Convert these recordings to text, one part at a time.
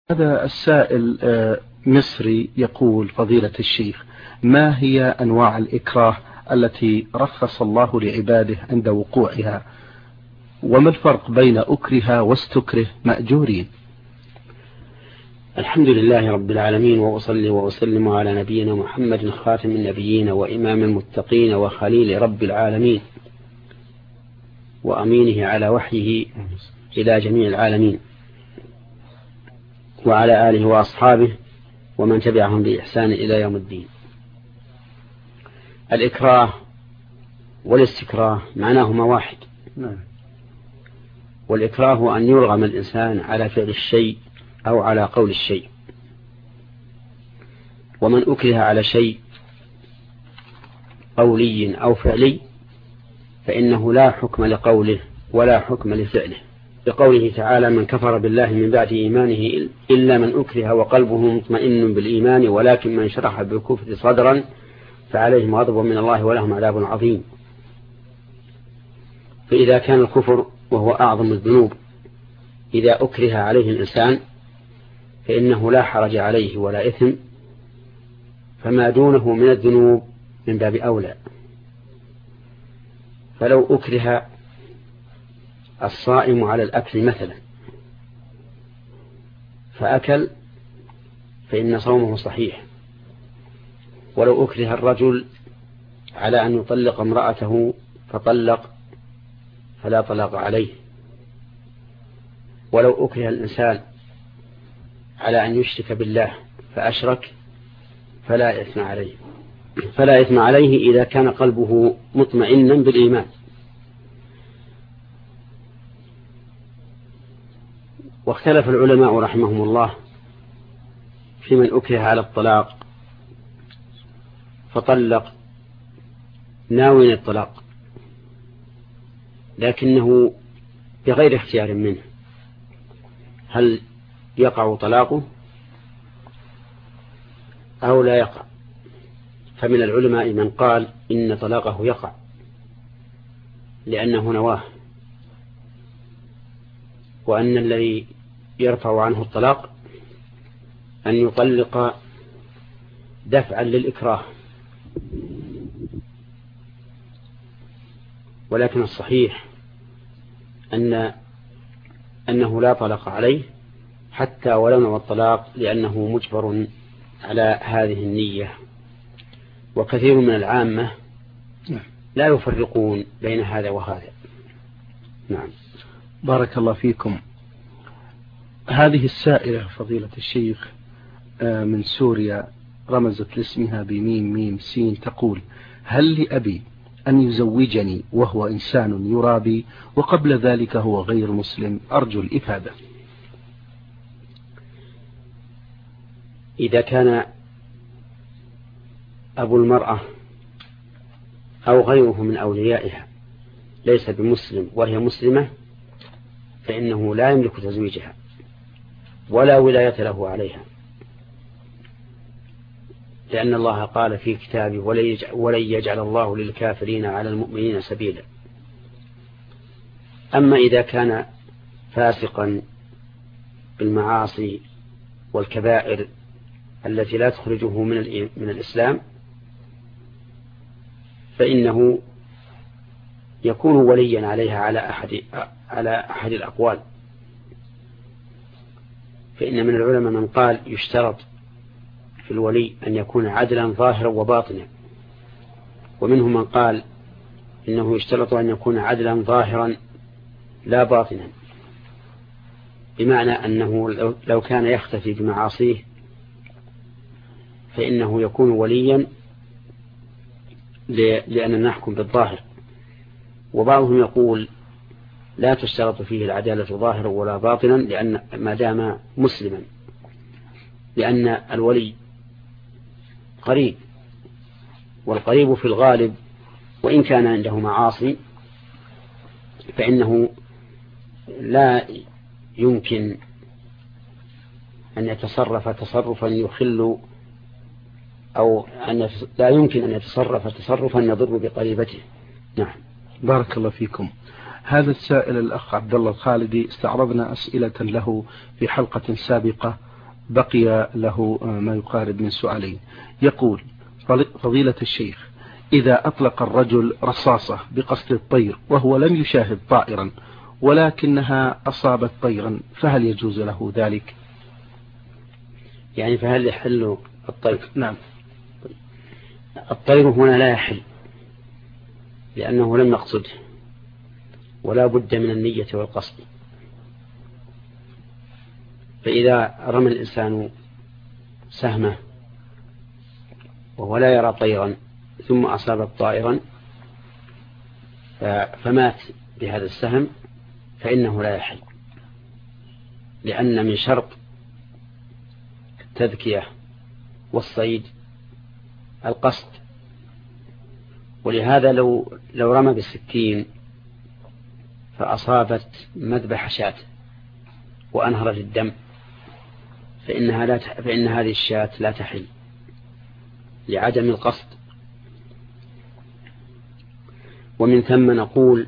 هذا السائل مصري يقول: فضيلة الشيخ، ما هي أنواع الإكراه التي رخص الله لعباده عند وقوعها، وما الفرق بين أكره واستكره مأجورين؟ الحمد لله رب العالمين، وأصلي وأسلم على نبينا محمد خاتم النبيين وإمام المتقين وخليل رب العالمين وأمينه على وحيه إلى جميع العالمين، وعلى آله وأصحابه ومن تبعهم بإحسان إلى يوم الدين. الإكراه والاستكراه معناهما واحد. والإكراه هو أن يرغم الإنسان على فعل الشيء أو على قول الشيء. ومن أكره على شيء قولي أو فعلي فإنه لا حكم لقوله ولا حكم لفعله، لقوله تعالى: من كفر بالله من بعد إيمانه إلا من أكره وقلبه مطمئن بالإيمان ولكن من شرح بالكفر صدرا فعليهم غضب من الله ولهم عذاب عظيم. فإذا كان الكفر وهو أعظم الذنوب إذا أكره عليه الإنسان فإنه لا حرج عليه ولا إثم، فما دونه من الذنوب من باب أولى. فلو أكره الصائم على الأكل مثلا فأكل فإن صومه صحيح، ولو أكره الرجل على أن يطلق امرأته فطلق فلا طلاق عليه، ولو أكره الإنسان على أن يشرك بالله فأشرك فلا إثم عليه إذا كان قلبه مطمئنا بالإيمان. واختلف العلماء رحمهم الله في من أكره على الطلاق فطلق ناوي الطلاق لكنه بغير اختيار منه، هل يقع طلاقه أو لا يقع؟ فمن العلماء من قال إن طلاقه يقع لأنه نواه، وأن الذي يرفع عنه الطلاق أن يطلق دفعا للإكراه. ولكن الصحيح أنه لا طلاق عليه حتى ولو نوى الطلاق، لأنه مجبر على هذه النية. وكثير من العامة لا يفرقون بين هذا وهذا. نعم. بارك الله فيكم. هذه السائلة فضيلة الشيخ من سوريا رمزت لاسمها بميم ميم سين، تقول: هل لأبي أن يزوجني وهو إنسان يرابي وقبل ذلك هو غير مسلم؟ أرجو الإفادة. إذا كان أبو المرأة أو غيره من أوليائها ليس بمسلم وهي مسلمة فإنه لا يملك تزويجها ولا ولاية له عليها، لأن الله قال في كتابه: ولن يجعل الله للكافرين على المؤمنين سبيلا. أما إذا كان فاسقا بالمعاصي والكبائر التي لا تخرجه من الإسلام فإنه يكون وليا عليها على أحد الأقوال. فإن من العلماء من قال يشترط في الولي أن يكون عدلا ظاهرا وباطنا، ومنهم من قال إنه يشترط أن يكون عدلا ظاهرا لا باطنا، بمعنى أنه لو كان يختفي بمعاصيه فإنه يكون وليا لأننا نحكم بالظاهر. وبعضهم يقول لا تشترط فيه العدالة ظاهرا ولا باطنا لأن ما دام مسلما، لأن الولي قريب، والقريب في الغالب وإن كان عنده معاصي فإنه لا يمكن أن يتصرف تصرفا يخل أو لا يمكن أن يتصرف تصرفا يضر بقريبته. نعم. بارك الله فيكم. هذا السائل الأخ عبد الله الخالدي استعرضنا أسئلة له في حلقة سابقة بقي له ما يقارب من سؤالين. يقول: فضيلة الشيخ، إذا أطلق الرجل رصاصة بقصد الطير وهو لم يشاهد طائرا ولكنها أصابت طيرا، فهل يجوز له ذلك؟ يعني فهل يحل الطير؟ نعم. الطير هنا لا يحل لأنه لم يقصده، ولا بد من النية والقصد. فإذا رمى الإنسان سهمه وهو لا يرى طيرا ثم أصاب طائرا فمات بهذا السهم فإنه لا يحل، لأن من شرط التذكية والصيد القصد. ولهذا لو رمى بالسكين فأصابت مذبح شاة وأنهرت الدم فإن هذه الشاة لا تحل لعدم القصد. ومن ثم نقول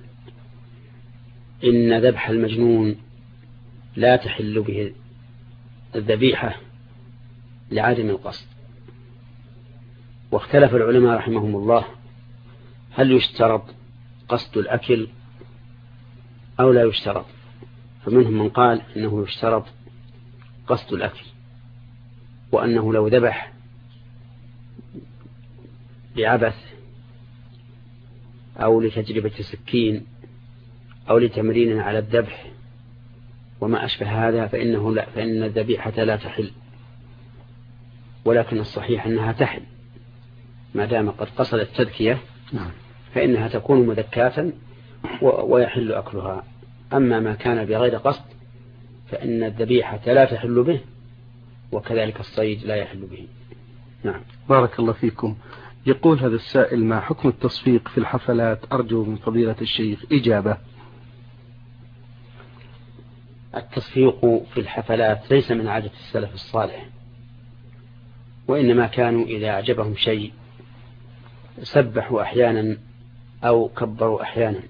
إن ذبح المجنون لا تحل به الذبيحة لعدم القصد. واختلف العلماء رحمهم الله هل يشترط قصد الأكل أو لا يشترط، فمنهم من قال إنه يشترط قصد الأكل، وأنه لو ذبح لعبث أو لتجربة سكين أو لتمرين على الذبح وما أشبه هذا فإن الذبيحة لا تحل. ولكن الصحيح أنها تحل ما دام قد قصد التذكية فإنها تكون مذكاة ويحل أكلها. أما ما كان بغير قصد فإن الذبيحة لا تحل به، وكذلك الصيد لا يحل به. نعم. بارك الله فيكم. يقول هذا السائل: ما حكم التصفيق في الحفلات؟ أرجو من فضيلة الشيخ إجابة. التصفيق في الحفلات ليس من عادة السلف الصالح، وإنما كانوا إذا أعجبهم شيء سبحوا أحيانا أو كبروا أحيانا،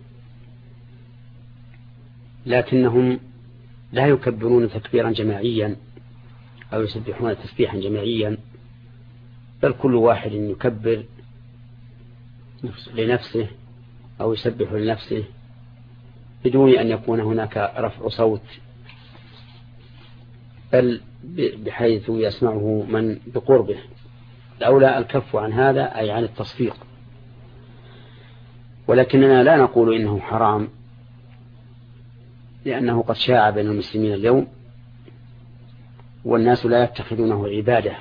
لكنهم لا يكبرون تكبيرا جماعيا أو يسبحون تسبيحا جماعيا، بل كل واحد يكبر لنفسه أو يسبح لنفسه بدون أن يكون هناك رفع صوت، بل بحيث يسمعه من بقربه. الأولى الكف عن هذا أي عن التصفيق. ولكننا لا نقول إنه حرام، لأنه قد شاع بين المسلمين اليوم والناس لا يتخذونه عبادة،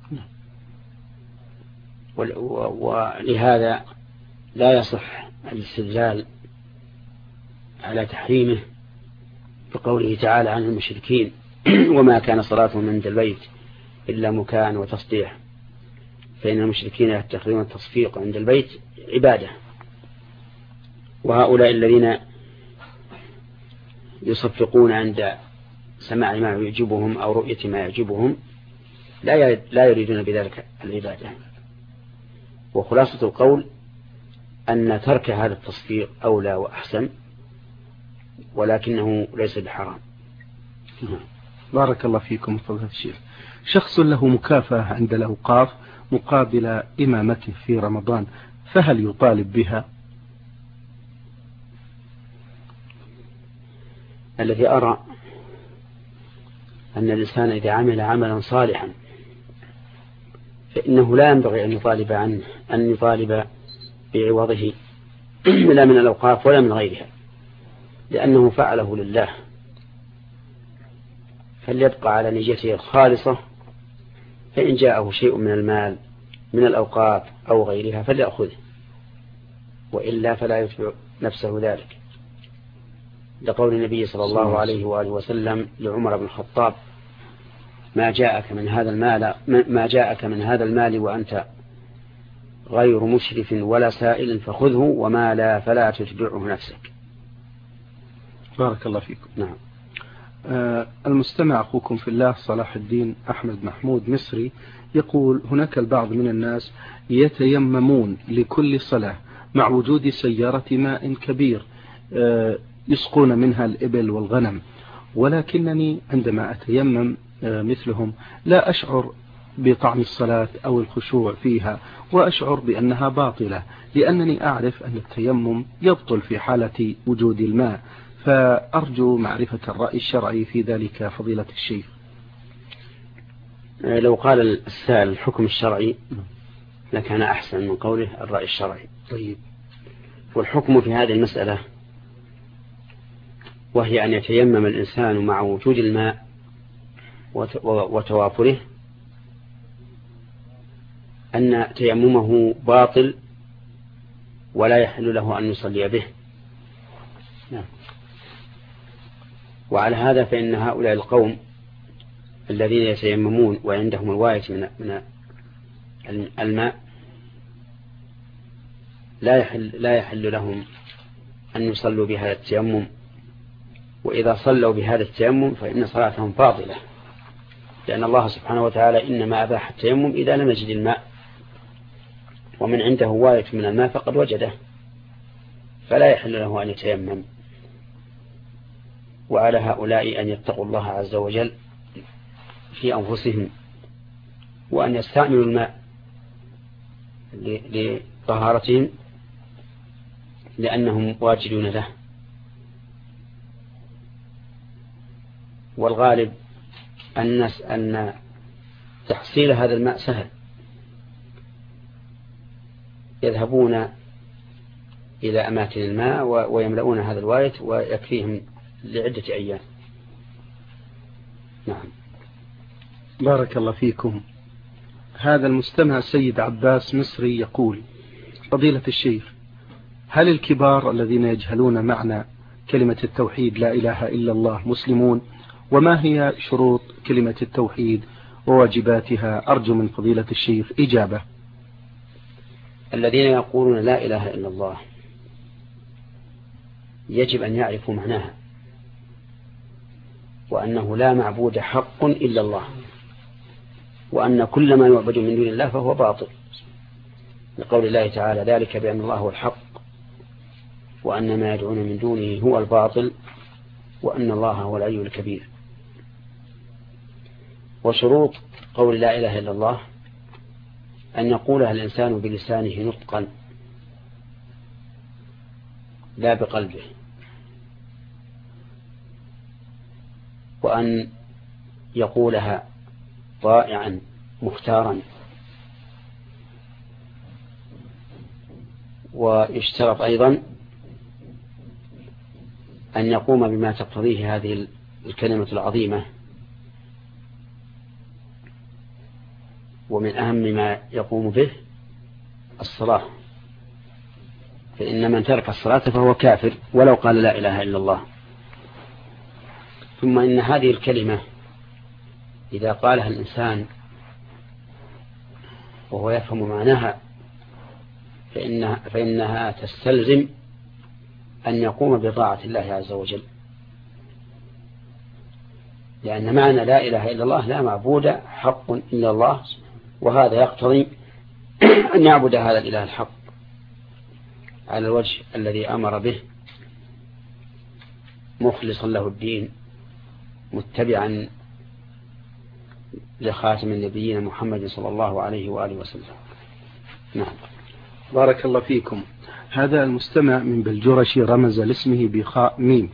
ولهذا لا يصح الاستدلال على تحريمه بقوله تعالى عن المشركين: وما كان صلاتهم عند البيت إلا مكاء وتصديح، فإن المشركين يتخذون التصفيق عند البيت عبادة. وهؤلاء الذين يصفقون عند سماع ما يعجبهم أو رؤية ما يعجبهم لا يريدون بذلك العبادة. وخلاصة القول أن ترك هذا التصفيق أولى وأحسن، ولكنه ليس بحرام. بارك الله فيكم فضيلة الشيخ. شخص له مكافأة عند الأوقاف مقابل إمامته في رمضان، فهل يطالب بها؟ الذي أرى أن الإنسان إذا عمل عملا صالحا فإنه لا ينبغي أن يطالب بعوضه لا من الأوقاف ولا من غيرها، لأنه فعله لله، فليبقى على نيته الخالصة. فإن جاءه شيء من المال من الأوقاف أو غيرها فليأخذه، وإلا فلا يتبع نفسه ذلك، لقول النبي صلى الله عليه وآله وسلم لعمر بن الخطاب: ما جاءك من هذا المال وأنت غير مشرف ولا سائل فخذه، وما لا فلا تتبعه نفسك. بارك الله فيكم. نعم. المستمع أخوكم في الله صلاح الدين أحمد محمود مصري يقول: هناك البعض من الناس يتيممون لكل صلاة مع وجود سيارة ماء كبير يسقون منها الإبل والغنم، ولكنني عندما أتيمم مثلهم لا أشعر بطعم الصلاة أو الخشوع فيها، وأشعر بأنها باطلة، لأنني أعرف أن التيمم يبطل في حالة وجود الماء. فأرجو معرفة الرأي الشرعي في ذلك فضيلة الشيخ. لو قال السائل الحكم الشرعي لكان أحسن من قوله الرأي الشرعي. طيب. والحكم في هذه المسألة وهي أن يتيمم الإنسان مع وجود الماء وتوافره أن تيممه باطل ولا يحل له أن يصلي به. وعلى هذا فإن هؤلاء القوم الذين يتيممون وعندهم الواية من الماء لا يحل لهم أن يصلوا بهذا التيمم، وإذا صلوا بهذا التيمم فإن صلاتهم باطلة، لأن الله سبحانه وتعالى إنما أباح التيمم إذا لم يجد الماء، ومن عنده واية من الماء فقد وجده، فلا يحل له أن يتيمم. وعلى هؤلاء أن يتقوا الله عز وجل في أنفسهم، وأن يستعملوا الماء لطهارتهم لأنهم واجدون له. والغالب أن تحصيل هذا الماء سهل، يذهبون إلى أماكن الماء ويملؤون هذا الوايت ويكفيهم لعدة أيام. نعم. بارك الله فيكم. هذا المستمع سيد عباس مصري يقول: فضيلة الشيخ، هل الكبار الذين يجهلون معنى كلمة التوحيد لا إله إلا الله مسلمون؟ وما هي شروط كلمة التوحيد وواجباتها؟ أرجو من فضيلة الشيخ إجابة. الذين يقولون لا إله إلا الله يجب أن يعرفوا معناها، وأنه لا معبود حق إلا الله، وأن كل ما يعبد من دون الله فهو باطل، لقول الله تعالى: ذلك بأن الله هو الحق وأن ما يدعون من دونه هو الباطل وأن الله هو العلي الكبير. وشروط قول لا إله إلا الله أن يقولها الإنسان بلسانه نطقا لا بقلبه، وأن يقولها طائعا مختارا، ويشترط أيضا أن يقوم بما تقتضيه هذه الكلمة العظيمة. ومن أهم ما يقوم به الصلاة، فإن من ترك الصلاة فهو كافر ولو قال لا إله إلا الله. ثم إن هذه الكلمة إذا قالها الإنسان وهو يفهم معناها فإنها تستلزم أن يقوم بطاعة الله عز وجل، لأن معنى لا إله إلا الله لا معبود حق إلا الله، وهذا يقتضي أن يعبد هذا الإله الحق على الوجه الذي أمر به، مخلصا له الدين، متبعا لخاتم النبيين محمد صلى الله عليه وآله وسلم. نعم. بارك الله فيكم. هذا المستمع من بلجرشي رمز لاسمه بخاء ميم.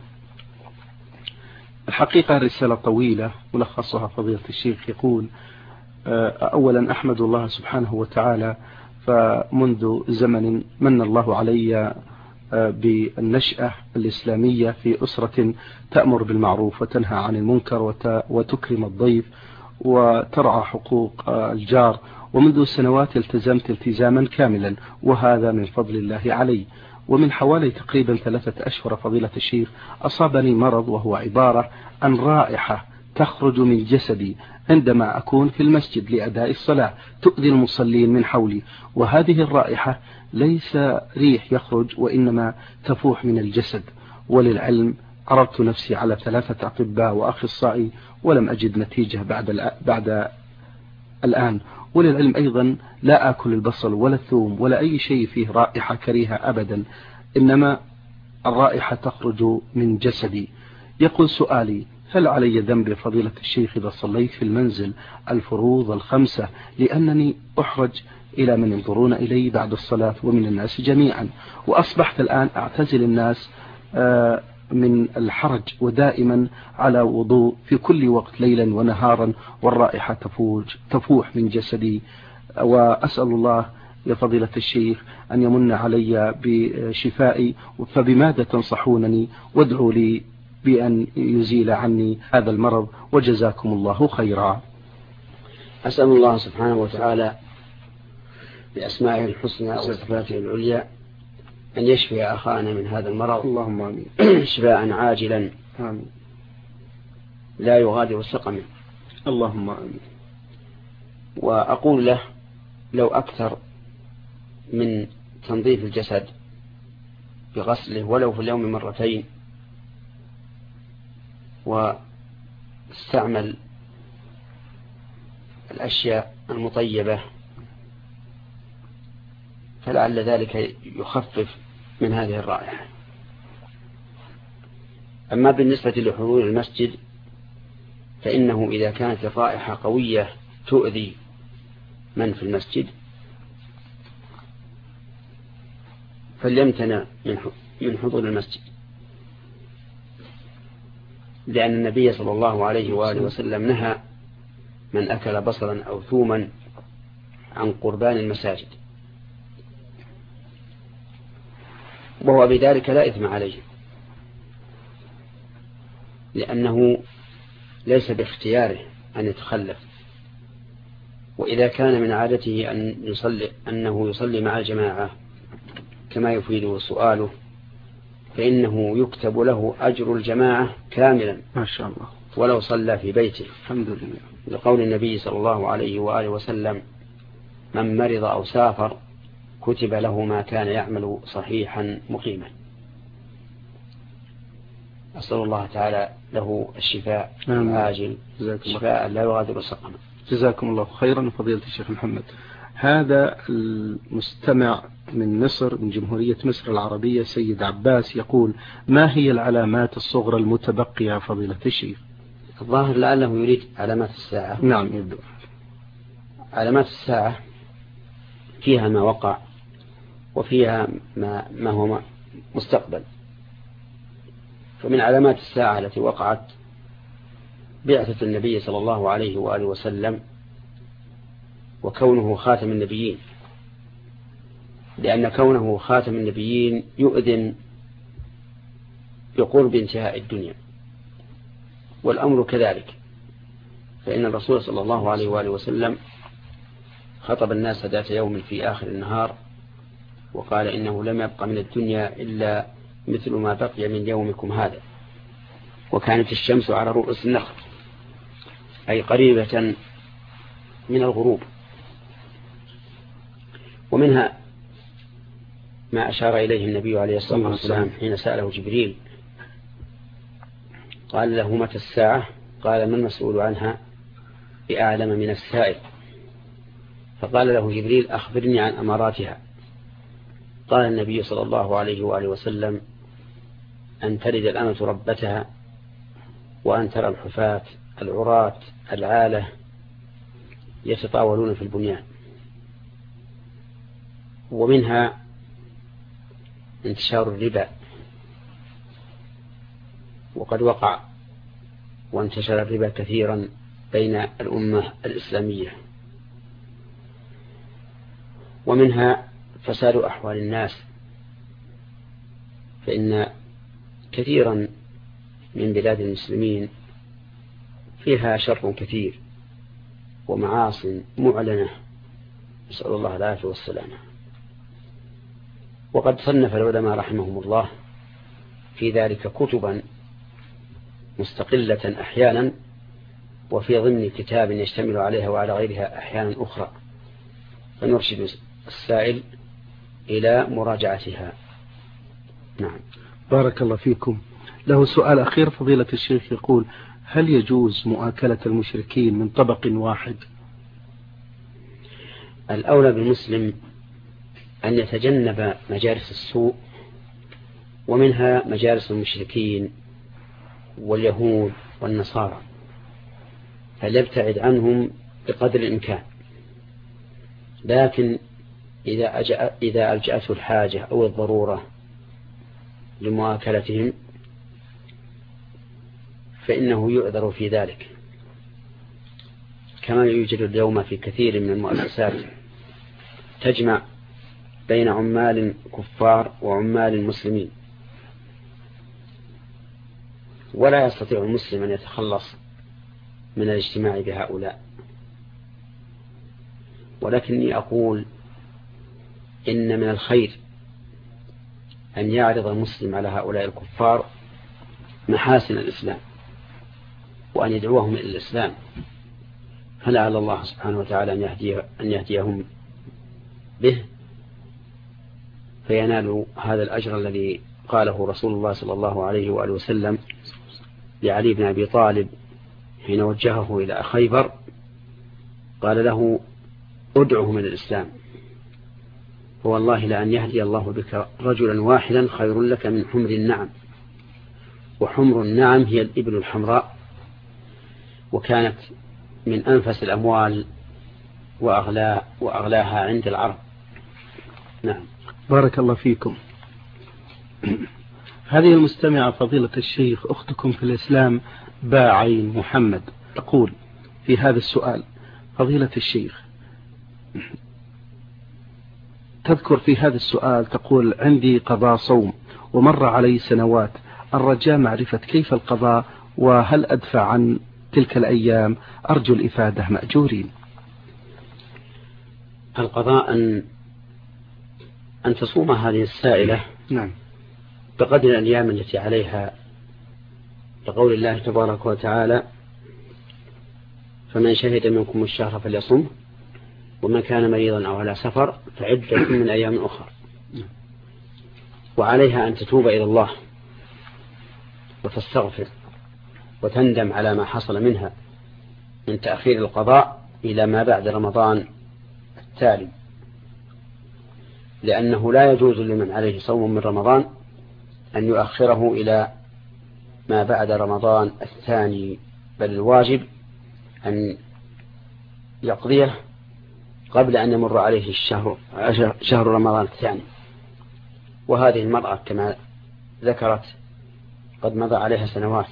الحقيقة رسالة طويلة ملخصها فضيلة الشيخ يقول: أولا أحمد الله سبحانه وتعالى، فمنذ زمن من الله علي بالنشأة الإسلامية في أسرة تأمر بالمعروف وتنهى عن المنكر وتكرم الضيف وترعى حقوق الجار، ومنذ سنوات التزمت التزاما كاملا، وهذا من فضل الله علي. ومن حوالي تقريبا 3 أشهر فضيلة الشيخ أصابني مرض، وهو عبارة عن رائحة تخرج من جسدي عندما أكون في المسجد لأداء الصلاة تؤذي المصلين من حولي، وهذه الرائحة ليس ريح يخرج وإنما تفوح من الجسد. وللعلم عرضت نفسي على 3 أطباء وأخصائي ولم أجد نتيجة بعد الآن. وللعلم أيضا لا أكل البصل ولا الثوم ولا أي شيء فيه رائحة كريهة أبدا، إنما الرائحة تخرج من جسدي. يقول سؤالي: هل علي ذنب فضيلة الشيخ إذا صليت في المنزل الفروض ال5 لأنني أحرج إلى من ينظرون إلي بعد الصلاة ومن الناس جميعا، وأصبحت الآن أعتزل الناس من الحرج، ودائما على وضوء في كل وقت ليلا ونهارا، والرائحة تفوح من جسدي، وأسأل الله يا فضيلة الشيخ أن يمن علي بشفائي، فبماذا تنصحونني؟ وادعوا لي بأن يزيل عني هذا المرض، وجزاكم الله خيرا. أسأل الله سبحانه وتعالى بأسمائه الحسنى وصفاته العليا أن يشفي أخانا من هذا المرض، اللهم آمين. شفاء عاجلا آمين. لا يغادر سقما، اللهم آمين. وأقول له لو أكثر من تنظيف الجسد بغسله ولو في اليوم 2 مرة، واستعمل الأشياء المطيبة، فلعل ذلك يخفف من هذه الرائحة. أما بالنسبة لحضور المسجد فإنه إذا كانت الرائحة قوية تؤذي من في المسجد فليمتنع من حضور المسجد، لأن النبي صلى الله عليه وآله وسلم نهى من أكل بصلا أو ثوما عن قربان المساجد، وهو بذلك لا إثم عليه، لأنه ليس باختياره أن يتخلف. وإذا كان من عادته أنه يصلي مع الجماعة كما يفيده سؤاله فإنه يكتب له أجر الجماعة كاملا ما شاء الله ولو صلى في بيته، الحمد لله، لقول النبي صلى الله عليه وآله وسلم: من مرض أو سافر كتب له ما كان يعمل صحيحا مقيما. أسأل الله تعالى له الشفاء العاجل، شفاء لا يغادر سقما. جزاكم الله خيرا فضيلة الشيخ محمد. هذا المستمع من مصر، من جمهورية مصر العربية، سيد عباس، يقول: ما هي العلامات الصغرى المتبقية فضيلة الشيخ؟ الظاهر لعله يريد علامات الساعة. نعم يبدو. علامات الساعة فيها ما وقع وفيها ما هو مستقبل. فمن علامات الساعة التي وقعت بعثة النبي صلى الله عليه وآله وسلم وكونه خاتم النبيين، لأن كونه خاتم النبيين يؤذن بقرب انتهاء الدنيا، والأمر كذلك، فإن الرسول صلى الله عليه وآله وسلم خطب الناس ذات يوم في آخر النهار وقال: إنه لم يبق من الدنيا إلا مثل ما بقي من يومكم هذا. وكانت الشمس على رؤوس النخل، أي قريبة من الغروب. ومنها ما أشار إليه النبي عليه الصلاة والسلام حين سأله جبريل قال له: متى الساعة؟ قال: ما المسؤول عنها بأعلم من السائل. فقال له جبريل: أخبرني عن أماراتها. قال النبي صلى الله عليه وآله وسلم: أن تلد الأمة ربتها، وأن ترى الحفاة العراة العالة يتطاولون في البنيان. ومنها انتشار الربا، وقد وقع وانتشر الربا كثيرا بين الأمة الإسلامية. ومنها فساد أحوال الناس، فإن كثيرا من بلاد المسلمين فيها شر كثير ومعاصٍ معلنة، نسأل الله العافية والسلامة. وقد صنف العلماء رحمهم الله في ذلك كتبا مستقلة أحيانا، وفي ضمن كتاب يشتمل عليها وعلى غيرها أحيانا أخرى، فنرشد السائل إلى مراجعتها. نعم. بارك الله فيكم. له سؤال أخير فضيلة الشيخ، يقول: هل يجوز مؤاكلة المشركين من طبق واحد؟ الأولى بالمسلم أن يتجنب مجالس السوء، ومنها مجالس المشركين واليهود والنصارى، فليبتعد عنهم بقدر الإمكان. لكن إذا ألجأته الحاجة أو الضرورة لمؤاكلتهم فإنه يؤذر في ذلك، كما يوجد اليوم في كثير من المؤسسات تجمع بين عمال كفار وعمال مسلمين، ولا يستطيع المسلم أن يتخلص من الاجتماع بهؤلاء. ولكني أقول إن من الخير أن يعرض المسلم على هؤلاء الكفار محاسن الإسلام وأن يدعوهم إلى الإسلام، فلعل الله سبحانه وتعالى أن يهديهم به فينالوا هذا الأجر الذي قاله رسول الله صلى الله عليه وآله وسلم لعلي بن أبي طالب حين وجهه إلى خيبر، قال له ادعهم إلى الإسلام، فوالله لأن يهدي الله بك رجلا واحدا خير لك من حمر النعم. وحمر النعم هي الإبل الحمراء، وكانت من أنفس الأموال وأغلاها عند العرب. نعم. بارك الله فيكم. هذه المستمعة فضيلة الشيخ أختكم في الإسلام باعين محمد تقول في هذا السؤال: فضيلة الشيخ، تذكر في هذا السؤال تقول: عندي قضاء صوم ومر علي سنوات، الرجاء معرفة كيف القضاء وهل أدفع عن تلك الأيام؟ أرجو الإفادة مأجورين. القضاء أن تصوم هذه السائلة نعم بقدر الأيام التي عليها، لقول الله تبارك وتعالى: فمن شهد منكم الشهر فليصم، ومن كان مريضا أو على سفر فعدة من أيام أخرى. وعليها أن تتوب إلى الله وتستغفر وتندم على ما حصل منها من تأخير القضاء إلى ما بعد رمضان التالي، لأنه لا يجوز لمن عليه صوم من رمضان أن يؤخره إلى ما بعد رمضان الثاني، بل الواجب أن يقضيه قبل أن يمر عليه شهر رمضان الثاني. وهذه المرأة كما ذكرت قد مضى عليها سنوات،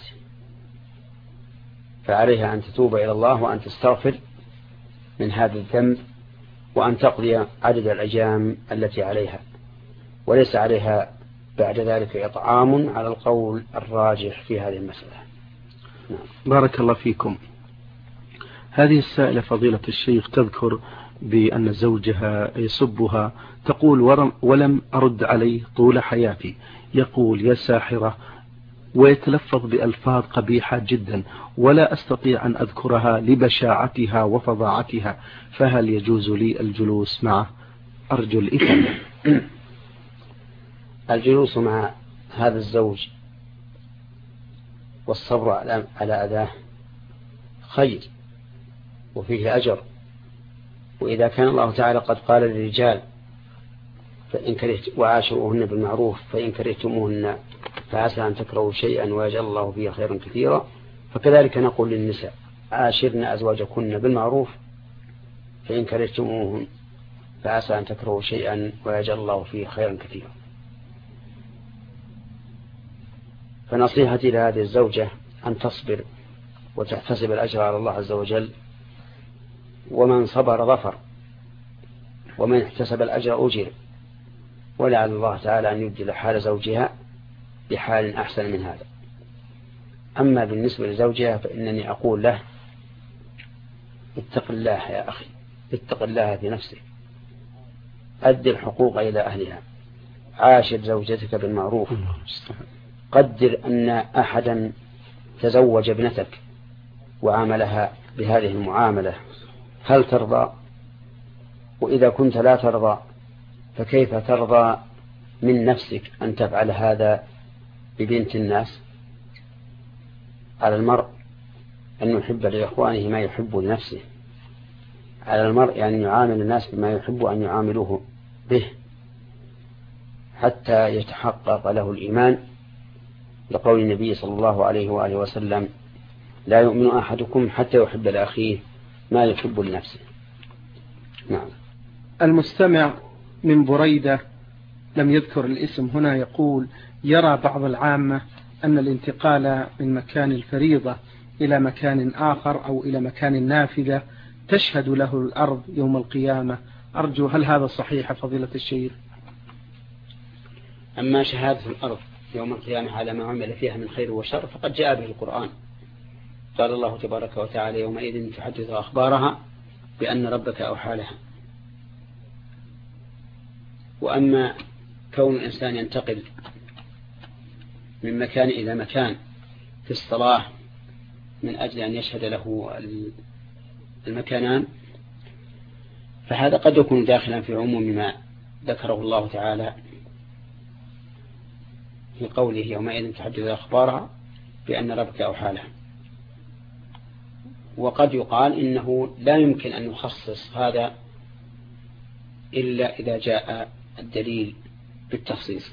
فعليها أن تتوب إلى الله وأن تستغفر من هذا الذنب وأن تقضي عدد الأيام التي عليها، وليس عليها بعد ذلك إطعام على القول الراجح في هذه المسألة. نعم. بارك الله فيكم. هذه السائلة فضيلة الشيخ تذكر بأن زوجها يسبها، تقول: ولم أرد عليه طول حياتي، يقول: يا ساحرة، ويتلفظ بألفاظ قبيحة جدا ولا أستطيع أن أذكرها لبشاعتها وفظاعتها، فهل يجوز لي الجلوس معه؟ أرجو الإفادة. الجلوس مع هذا الزوج والصبر على أذاه خير وفيه أجر، وإذا كان الله تعالى قد قال للرجال فإن كرهت وعاشروهن بالمعروف فإن كرهتموهن فعسى أن تكرهوا شيئا ويجعل الله فيه خيرا كثيرا، فكذلك نقول للنساء: عاشرن أزواجكن بالمعروف فإن كرهتموهن فعسى أن تكرهوا شيئا ويجعل الله فيه خيرا كثيرا. فنصيحتي لهذه الزوجة أن تصبر وتحتسب الأجر على الله عز وجل، ومن صبر ظفر ومن احتسب الأجر أجر، ولعل الله تعالى أن يبدل حال زوجها بحال أحسن من هذا. أما بالنسبة لزوجها فإنني أقول له: اتق الله يا أخي، اتق الله في نفسك، أدي الحقوق إلى أهلها، عاشر زوجتك بالمعروف، قدر أن أحدا تزوج ابنتك وعاملها بهذه المعاملة، هل ترضى؟ وإذا كنت لا ترضى فكيف ترضى من نفسك أن تفعل هذا ببنت الناس؟ على المرء أن يحب لإخوانه ما يحب لنفسه، على المرء أن يعامل الناس بما يحب أن يعاملوه به حتى يتحقق له الإيمان، لقول النبي صلى الله عليه وآله وسلم: لا يؤمن أحدكم حتى يحب لأخيه ما يحب لنفسه. نعم. المستمع من بريدة لم يذكر الاسم هنا يقول: يرى بعض العامة أن الانتقال من مكان الفريضة إلى مكان آخر أو إلى مكان نافذة تشهد له الأرض يوم القيامة. أرجو، هل هذا صحيح فضيلة الشيخ؟ أما شهادة الأرض يوم القيامة على ما عمل فيها من خير وشر فقد جاء به القرآن. قال الله تبارك وتعالى: يومئذ تحدث أخبارها بأن ربك أوحى لها. وأما كون الإنسان ينتقل من مكان إلى مكان في الصلاة من أجل أن يشهد له المكانان فهذا قد يكون داخلا في عموم ما ذكره الله تعالى في قوله: يومئذ تحدث أخبارها بأن ربك أوحى لها. وقد يقال إنه لا يمكن أن نخصص هذا إلا إذا جاء الدليل بالتخصيص،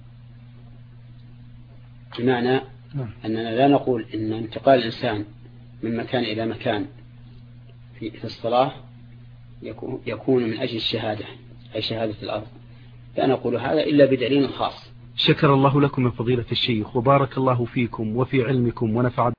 بمعنى أننا لا نقول إن انتقال الإنسان من مكان إلى مكان في الصلاة يكون من أجل الشهادة أي شهادة الأرض، لا نقول هذا إلا بدليل خاص. شكر الله لكم يا فضيلة الشيخ، وبارك الله فيكم وفي علمكم ونفع